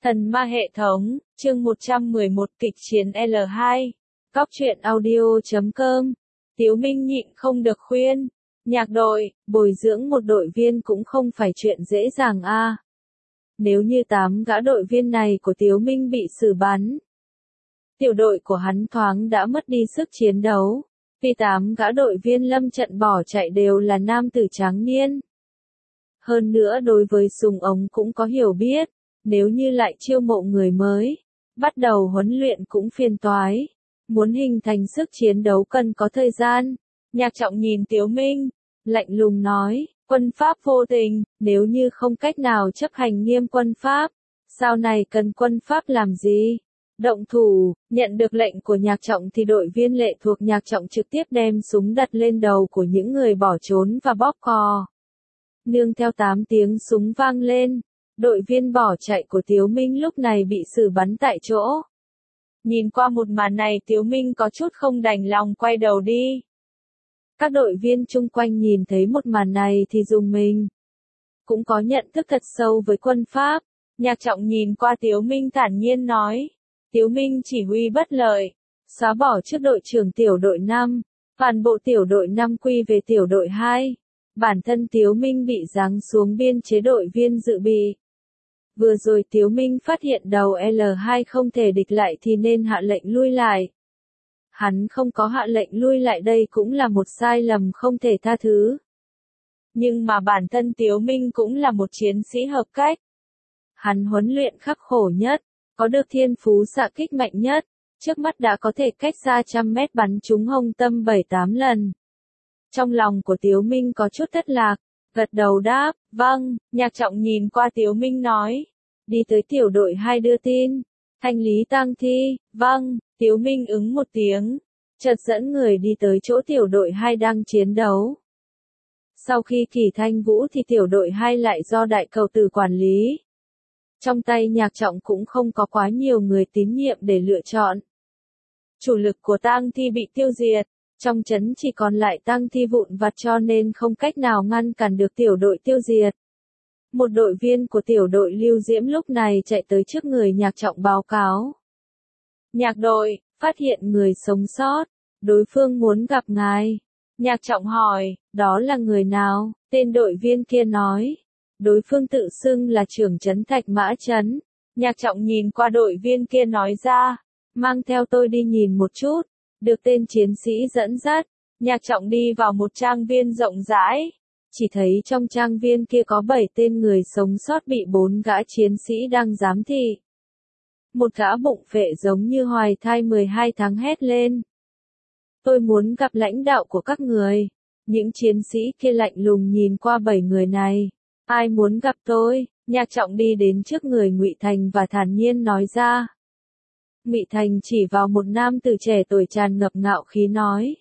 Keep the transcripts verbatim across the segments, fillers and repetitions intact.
Thần ma hệ thống, chương một trăm mười một kịch chiến L hai. Cóc truyện audio chấm com. Tiếu Minh nhịn không được khuyên. Nhạc đội, bồi dưỡng một đội viên cũng không phải chuyện dễ dàng a. À. Nếu như tám gã đội viên này của Tiếu Minh bị xử bắn, tiểu đội của hắn thoáng đã mất đi sức chiến đấu. Vì tám gã đội viên lâm trận bỏ chạy đều là nam tử tráng niên. Hơn nữa đối với súng ống cũng có hiểu biết. Nếu như lại chiêu mộ người mới, bắt đầu huấn luyện cũng phiền toái. Muốn hình thành sức chiến đấu cần có thời gian. Nhạc Trọng nhìn Tiếu Minh, lạnh lùng nói, quân pháp vô tình, nếu như không cách nào chấp hành nghiêm quân pháp, sau này cần quân pháp làm gì? Động thủ, nhận được lệnh của Nhạc Trọng thì đội viên lệ thuộc Nhạc Trọng trực tiếp đem súng đặt lên đầu của những người bỏ trốn và bóp cò. Nương theo tám tiếng súng vang lên. Đội viên bỏ chạy của Tiếu Minh lúc này bị xử bắn tại chỗ. Nhìn qua một màn này Tiếu Minh có chút không đành lòng quay đầu đi. Các đội viên chung quanh nhìn thấy một màn này thì rùng mình. Cũng có nhận thức thật sâu với quân pháp. Nhạc Trọng nhìn qua Tiếu Minh thản nhiên nói. Tiếu Minh chỉ huy bất lợi. Xóa bỏ trước đội trưởng tiểu đội năm. Toàn bộ tiểu đội năm quy về tiểu đội hai. Bản thân Tiếu Minh bị giáng xuống biên chế đội viên dự bị. Vừa rồi Tiếu Minh phát hiện đầu L hai không thể địch lại thì nên hạ lệnh lui lại. Hắn không có hạ lệnh lui lại đây cũng là một sai lầm không thể tha thứ. Nhưng mà bản thân Tiếu Minh cũng là một chiến sĩ hợp cách. Hắn huấn luyện khắc khổ nhất, có được thiên phú xạ kích mạnh nhất, trước mắt đã có thể cách xa trăm mét bắn trúng hông tâm bảy tám lần. Trong lòng của Tiếu Minh có chút thất lạc. Gật đầu đáp, vâng, Nhạc Trọng nhìn qua Tiếu Minh nói. Đi tới tiểu đội hai đưa tin. Thanh lý tang thi, vâng, Tiếu Minh ứng một tiếng. Chợt dẫn người đi tới chỗ tiểu đội hai đang chiến đấu. Sau khi Kỳ Thanh Vũ thì tiểu đội hai lại do đại cầu tử quản lý. Trong tay Nhạc Trọng cũng không có quá nhiều người tín nhiệm để lựa chọn. Chủ lực của tang thi bị tiêu diệt. Trong trấn chỉ còn lại tang thi vụn vặt cho nên không cách nào ngăn cản được tiểu đội tiêu diệt. Một đội viên của tiểu đội Lưu Diễm lúc này chạy tới trước người Nhạc Trọng báo cáo. Nhạc đội, phát hiện người sống sót, đối phương muốn gặp ngài. Nhạc Trọng hỏi, đó là người nào? Tên đội viên kia nói. Đối phương tự xưng là trưởng trấn Thạch Mã Trấn. Nhạc Trọng nhìn qua đội viên kia nói ra, mang theo tôi đi nhìn một chút. Được tên chiến sĩ dẫn dắt, Nhạc Trọng đi vào một trang viên rộng rãi. Chỉ thấy trong trang viên kia có bảy tên người sống sót bị bốn gã chiến sĩ đang giám thị. Một gã bụng phệ giống như hoài thai mười hai tháng hét lên. Tôi muốn gặp lãnh đạo của các người. Những chiến sĩ kia lạnh lùng nhìn qua bảy người này. Ai muốn gặp tôi? Nhạc Trọng đi đến trước người Ngụy Thành và thản nhiên nói ra. Ngụy Thành chỉ vào một nam tử trẻ tuổi tràn ngập ngạo khí nói.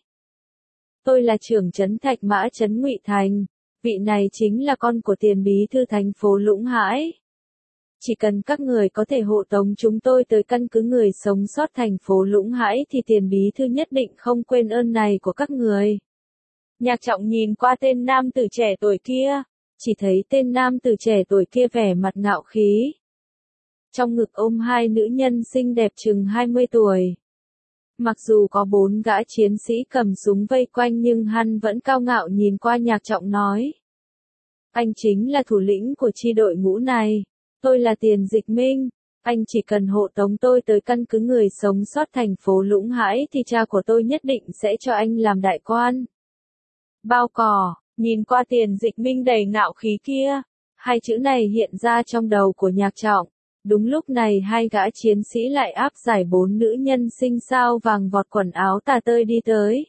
Tôi là trưởng trấn Thạch Mã Trấn Ngụy Thành, vị này chính là con của tiền bí thư thành phố Lũng Hãi. Chỉ cần các người có thể hộ tống chúng tôi tới căn cứ người sống sót thành phố Lũng Hãi thì tiền bí thư nhất định không quên ơn này của các người. Nhạc Trọng nhìn qua tên nam tử trẻ tuổi kia, chỉ thấy tên nam tử trẻ tuổi kia vẻ mặt ngạo khí. Trong ngực ôm hai nữ nhân xinh đẹp chừng hai mươi tuổi. Mặc dù có bốn gã chiến sĩ cầm súng vây quanh nhưng hắn vẫn cao ngạo nhìn qua Nhạc Trọng nói. Anh chính là thủ lĩnh của chi đội ngũ này. Tôi là Tiền Dịch Minh. Anh chỉ cần hộ tống tôi tới căn cứ người sống sót thành phố Lũng Hãi thì cha của tôi nhất định sẽ cho anh làm đại quan. Bao cỏ, nhìn qua Tiền Dịch Minh đầy ngạo khí kia. Hai chữ này hiện ra trong đầu của Nhạc Trọng. Đúng lúc này hai gã chiến sĩ lại áp giải bốn nữ nhân xinh xao vàng vọt quần áo tà tơi đi tới.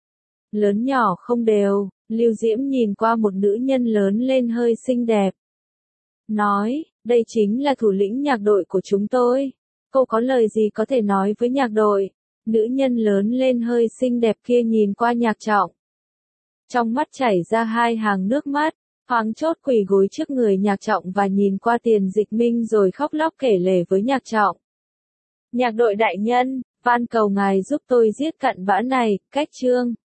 Lớn nhỏ không đều, Lưu Diễm nhìn qua một nữ nhân lớn lên hơi xinh đẹp. Nói, đây chính là thủ lĩnh nhạc đội của chúng tôi. Cô có lời gì có thể nói với nhạc đội? Nữ nhân lớn lên hơi xinh đẹp kia nhìn qua Nhạc Trọng. Trong mắt chảy ra hai hàng nước mắt. Thoáng chốt quỳ gối trước người Nhạc Trọng và nhìn qua Tiền Dịch Minh rồi khóc lóc kể lể với Nhạc Trọng. Nhạc đội đại nhân, van cầu ngài giúp tôi giết cặn bã này, cách chương.